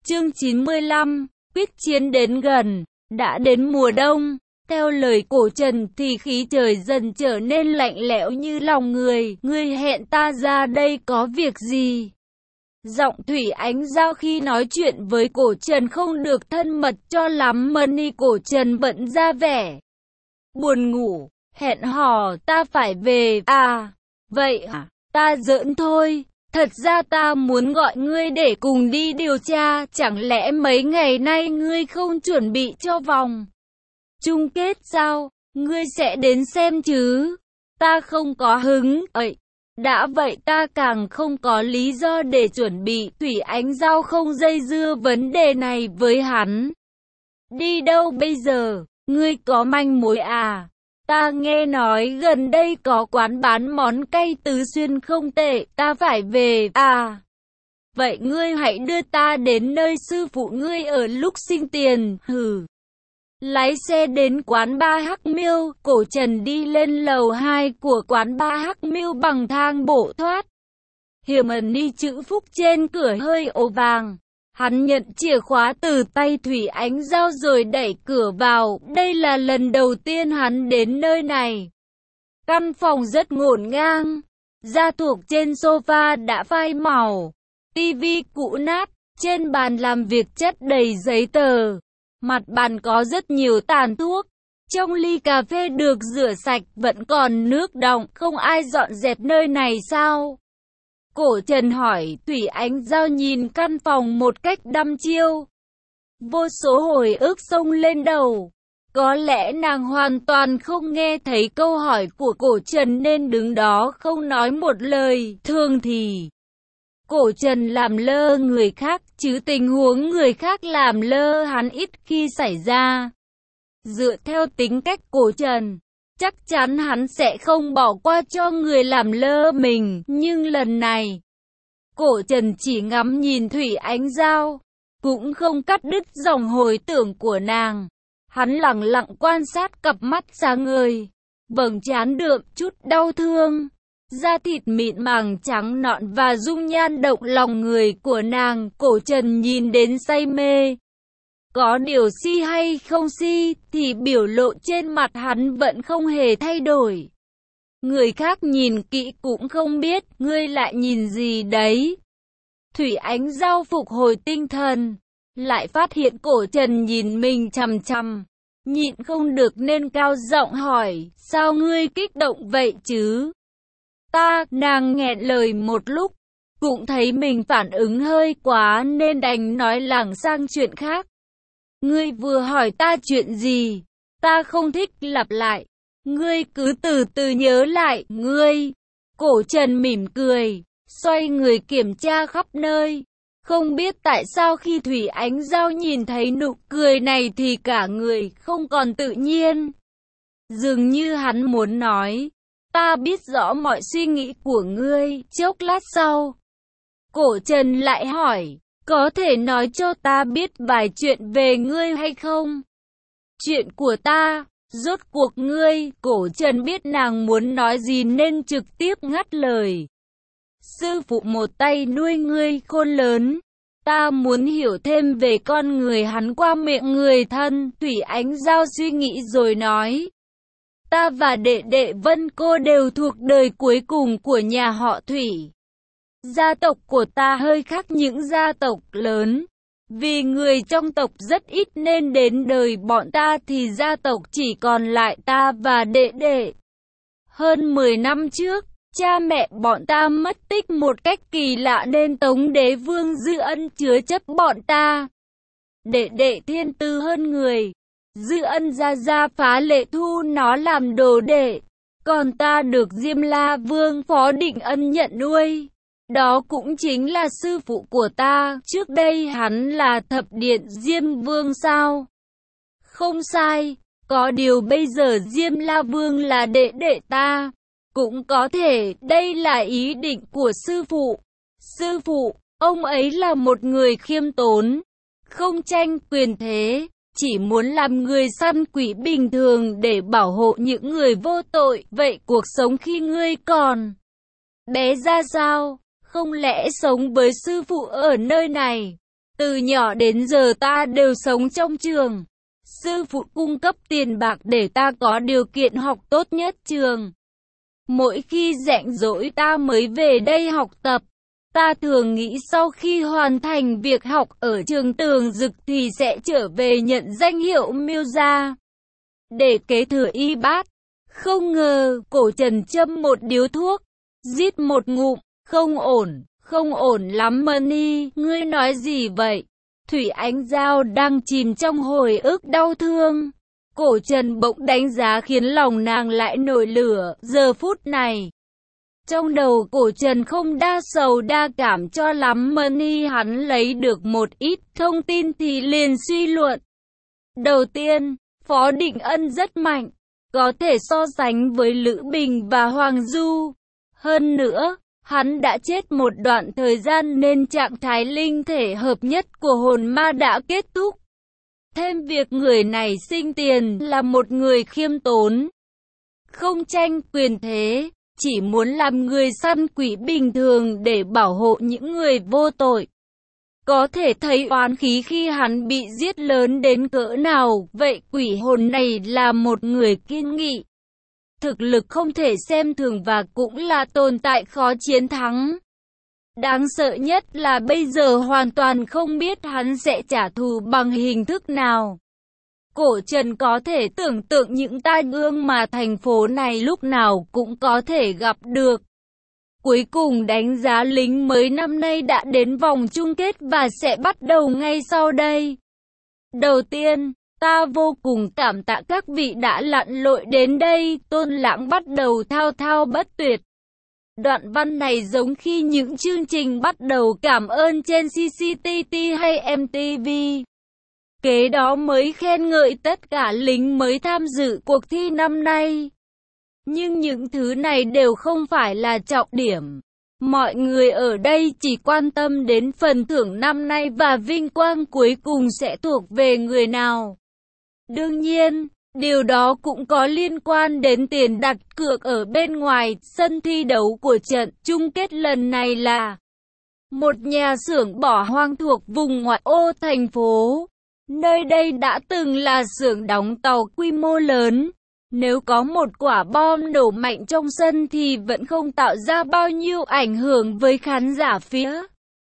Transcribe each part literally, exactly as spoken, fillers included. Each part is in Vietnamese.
Chương chín mươi lăm, quyết chiến đến gần, đã đến mùa đông. Theo lời Cổ Trần thì khí trời dần trở nên lạnh lẽo như lòng người. Ngươi hẹn ta ra đây có việc gì? Giọng Thủy Ánh Giao khi nói chuyện với Cổ Trần không được thân mật cho lắm. Mani Cổ Trần bận ra vẻ buồn ngủ. Hẹn hò ta phải về à? Vậy à? Ta giỡn thôi. Thật ra ta muốn gọi ngươi để cùng đi điều tra. Chẳng lẽ mấy ngày nay ngươi không chuẩn bị cho vòng chung kết sao? Ngươi sẽ đến xem chứ? Ta không có hứng ấy. Đã vậy ta càng không có lý do để chuẩn bị. Thủy Ánh Giao không dây dưa vấn đề này với hắn. Đi đâu bây giờ? Ngươi có manh mối à? Ta nghe nói gần đây có quán bán món cay Tứ Xuyên không tệ. Ta phải về à? Vậy ngươi hãy đưa ta đến nơi sư phụ ngươi ở lúc sinh tiền. Hừ. Lái xe đến quán ba Hắc Miêu. Cổ Trần đi lên lầu hai của quán ba Hắc Miêu bằng thang bộ thoát hiểm ẩn đi chữ phúc trên cửa hơi ố vàng. Hắn nhận chìa khóa từ tay Thủy Ánh Giao rồi đẩy cửa vào. Đây là lần đầu tiên hắn đến nơi này. Căn phòng rất ngổn ngang. Da thuộc trên sofa đã phai màu. Tivi cũ nát. Trên bàn làm việc chất đầy giấy tờ. Mặt bàn có rất nhiều tàn thuốc. Trong ly cà phê được rửa sạch vẫn còn nước đọng. Không ai dọn dẹp nơi này sao? Cổ Trần hỏi. Thủy Ánh Giao nhìn căn phòng một cách đăm chiêu. Vô số hồi ức xông lên đầu. Có lẽ nàng hoàn toàn không nghe thấy câu hỏi của Cổ Trần nên đứng đó không nói một lời. Thường thì Cổ Trần làm lơ người khác, chứ tình huống người khác làm lơ hắn ít khi xảy ra. Dựa theo tính cách Cổ Trần, chắc chắn hắn sẽ không bỏ qua cho người làm lơ mình. Nhưng lần này, Cổ Trần chỉ ngắm nhìn Thủy Ánh Giao, cũng không cắt đứt dòng hồi tưởng của nàng. Hắn lặng lặng quan sát cặp mắt sáng ngời, vầng trán đượm chút đau thương. Da thịt mịn màng trắng nõn và dung nhan động lòng người của nàng. Cổ Trần nhìn đến say mê. Có điều si hay không si thì biểu lộ trên mặt hắn vẫn không hề thay đổi. Người khác nhìn kỹ cũng không biết ngươi lại nhìn gì đấy. Thủy Ánh Giao phục hồi tinh thần, lại phát hiện Cổ Trần nhìn mình chằm chằm, nhịn không được nên cao giọng hỏi, sao ngươi kích động vậy chứ? Ta, nàng nghẹn lời một lúc, cũng thấy mình phản ứng hơi quá nên đành nói lảng sang chuyện khác. Ngươi vừa hỏi ta chuyện gì? Ta không thích lặp lại. Ngươi cứ từ từ nhớ lại. Ngươi. Cổ Trần mỉm cười, xoay người kiểm tra khắp nơi. Không biết tại sao khi Thủy Ánh Giao nhìn thấy nụ cười này thì cả người không còn tự nhiên. Dường như hắn muốn nói, ta biết rõ mọi suy nghĩ của ngươi. Chốc lát sau, Cổ Trần lại hỏi, có thể nói cho ta biết vài chuyện về ngươi hay không? Chuyện của ta, rốt cuộc ngươi. Cổ Trần biết nàng muốn nói gì nên trực tiếp ngắt lời. Sư phụ một tay nuôi ngươi khôn lớn. Ta muốn hiểu thêm về con người hắn qua miệng người thân. Thủy Ánh Giao suy nghĩ rồi nói, ta và đệ đệ Vân Cô đều thuộc đời cuối cùng của nhà họ Thủy. Gia tộc của ta hơi khác những gia tộc lớn. Vì người trong tộc rất ít nên đến đời bọn ta thì gia tộc chỉ còn lại ta và đệ đệ. Hơn mười năm trước, cha mẹ bọn ta mất tích một cách kỳ lạ nên Tống Đế Vương Dư Ân chứa chấp bọn ta. Đệ đệ thiên tư hơn người. Dư Ân ra ra phá lệ thu nó làm đồ đệ. Còn ta được Diêm La Vương Phó Định Ân nhận nuôi. Đó cũng chính là sư phụ của ta. Trước đây hắn là thập điện Diêm Vương sao? Không sai. Có điều bây giờ Diêm La Vương là đệ đệ ta. Cũng có thể đây là ý định của sư phụ. Sư phụ, ông ấy là một người khiêm tốn, không tranh quyền thế, chỉ muốn làm người săn quỷ bình thường để bảo hộ những người vô tội. Vậy cuộc sống khi ngươi còn bé ra sao? Không lẽ sống với sư phụ ở nơi này Từ nhỏ đến giờ ta đều sống trong trường. Sư phụ cung cấp tiền bạc để ta có điều kiện học tốt nhất trường. Mỗi khi rảnh rỗi ta mới về đây học tập. Ta thường nghĩ sau khi hoàn thành việc học ở trường Tường Dực thì sẽ trở về nhận danh hiệu Miêu gia, để kế thừa y bát. Không ngờ, Cổ Trần châm một điếu thuốc, rít một ngụm, không ổn, không ổn lắm Mani, ngươi nói gì vậy? Thủy Ánh Giao đang chìm trong hồi ức đau thương. Cổ Trần bỗng đánh giá khiến lòng nàng lại nổi lửa, giờ phút này. Trong đầu Cổ Trần không đa sầu đa cảm cho lắm Mani, hắn lấy được một ít thông tin thì liền suy luận. Đầu tiên, Phó Định Ân rất mạnh, có thể so sánh với Lữ Bình và Hoàng Du. Hơn nữa, hắn đã chết một đoạn thời gian nên trạng thái linh thể hợp nhất của hồn ma đã kết thúc. Thêm việc người này sinh tiền là một người khiêm tốn, không tranh quyền thế, chỉ muốn làm người săn quỷ bình thường để bảo hộ những người vô tội. Có thể thấy oán khí khi hắn bị giết lớn đến cỡ nào, vậy quỷ hồn này là một người kiên nghị. Thực lực không thể xem thường và cũng là tồn tại khó chiến thắng. Đáng sợ nhất là bây giờ hoàn toàn không biết hắn sẽ trả thù bằng hình thức nào. Cổ Trần có thể tưởng tượng những tai ương mà thành phố này lúc nào cũng có thể gặp được. Cuối cùng đánh giá lính mới năm nay đã đến vòng chung kết và sẽ bắt đầu ngay sau đây. Đầu tiên, ta vô cùng cảm tạ các vị đã lặn lội đến đây, Tôn Lãng bắt đầu thao thao bất tuyệt. Đoạn văn này giống khi những chương trình bắt đầu cảm ơn trên xê xê tê vê hay em tê vê. Kế đó mới khen ngợi tất cả lính mới tham dự cuộc thi năm nay. Nhưng những thứ này đều không phải là trọng điểm. Mọi người ở đây chỉ quan tâm đến phần thưởng năm nay và vinh quang cuối cùng sẽ thuộc về người nào. Đương nhiên, điều đó cũng có liên quan đến tiền đặt cược ở bên ngoài. Sân thi đấu của trận chung kết lần này là một nhà xưởng bỏ hoang thuộc vùng ngoại ô thành phố. Nơi đây đã từng là xưởng đóng tàu quy mô lớn. Nếu có một quả bom nổ mạnh trong sân thì vẫn không tạo ra bao nhiêu ảnh hưởng với khán giả phía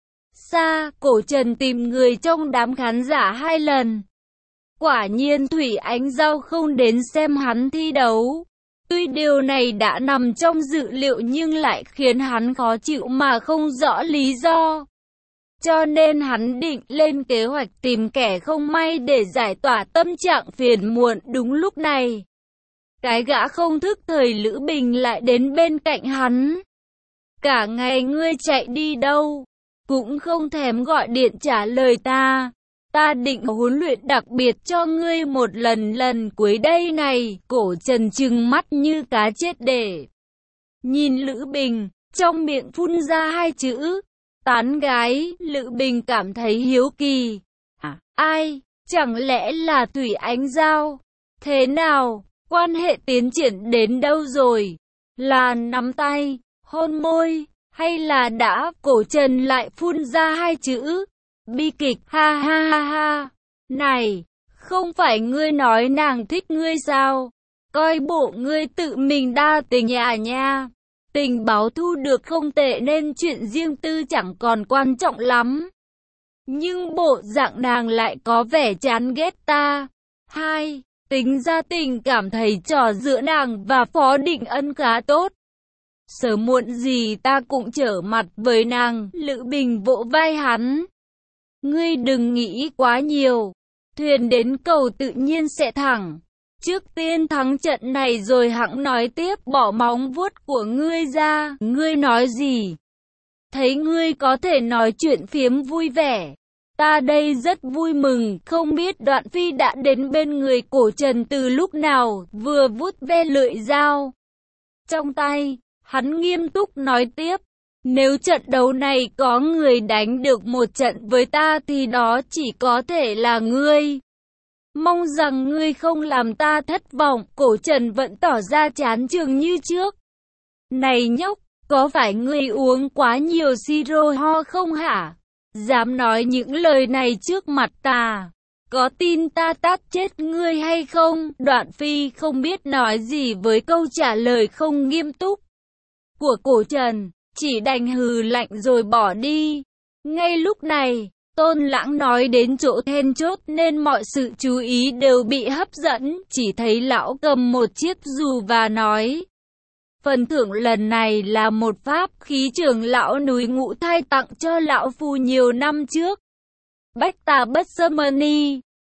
xa. Cổ Trần tìm người trong đám khán giả hai lần. Quả nhiên Thủy Ánh Giao không đến xem hắn thi đấu. Tuy điều này đã nằm trong dự liệu nhưng lại khiến hắn khó chịu mà không rõ lý do. Cho nên hắn định lên kế hoạch tìm kẻ không may để giải tỏa tâm trạng phiền muộn. Đúng lúc này, cái gã không thức thời Lữ Bình lại đến bên cạnh hắn. Cả ngày ngươi chạy đi đâu, cũng không thèm gọi điện trả lời ta. Ta định huấn luyện đặc biệt cho ngươi một lần lần cuối đây này. Cổ Trần trừng mắt như cá chết để nhìn Lữ Bình, trong miệng phun ra hai chữ tán gái. Lữ Bình cảm thấy hiếu kỳ. À, ai? Chẳng lẽ là Thủy Ánh Giao? Thế nào? Quan hệ tiến triển đến đâu rồi? Là nắm tay, hôn môi, hay là đã? Cổ Trần lại phun ra hai chữ bi kịch. Ha ha ha ha. Này, không phải ngươi nói nàng thích ngươi sao? Coi bộ ngươi tự mình đa tình à nha. Tình báo thu được không tệ nên chuyện riêng tư chẳng còn quan trọng lắm. Nhưng bộ dạng nàng lại có vẻ chán ghét ta. Hai, tính ra tình cảm thầy trò giữa nàng và Phó Định Ân khá tốt. Sớm muộn gì ta cũng trở mặt với nàng. Lữ Bình vỗ vai hắn. Ngươi đừng nghĩ quá nhiều. Thuyền đến cầu tự nhiên sẽ thẳng. Trước tiên thắng trận này rồi hẵng nói tiếp. Bỏ móng vuốt của ngươi ra. Ngươi nói gì? Thấy ngươi có thể nói chuyện phiếm vui vẻ. Ta đây rất vui mừng. Không biết Đoạn Phi đã đến bên người Cổ Trần từ lúc nào. Vừa vuốt ve lưỡi dao trong tay, hắn nghiêm túc nói tiếp. Nếu trận đấu này có người đánh được một trận với ta thì đó chỉ có thể là ngươi. Mong rằng ngươi không làm ta thất vọng. Cổ Trần vẫn tỏ ra chán chường như trước. Này nhóc, có phải ngươi uống quá nhiều siro ho không hả? Dám nói những lời này trước mặt ta, có tin ta tát chết ngươi hay không? Đoạn Phi không biết nói gì với câu trả lời không nghiêm túc của Cổ Trần, chỉ đành hừ lạnh rồi bỏ đi. Ngay lúc này, Tôn Lãng nói đến chỗ then chốt nên mọi sự chú ý đều bị hấp dẫn, chỉ thấy lão cầm một chiếc dù và nói: phần thưởng lần này là một pháp khí trưởng lão núi Ngũ Thai tặng cho lão phu nhiều năm trước. Bách Tà Bất Sơ Mơ Ni.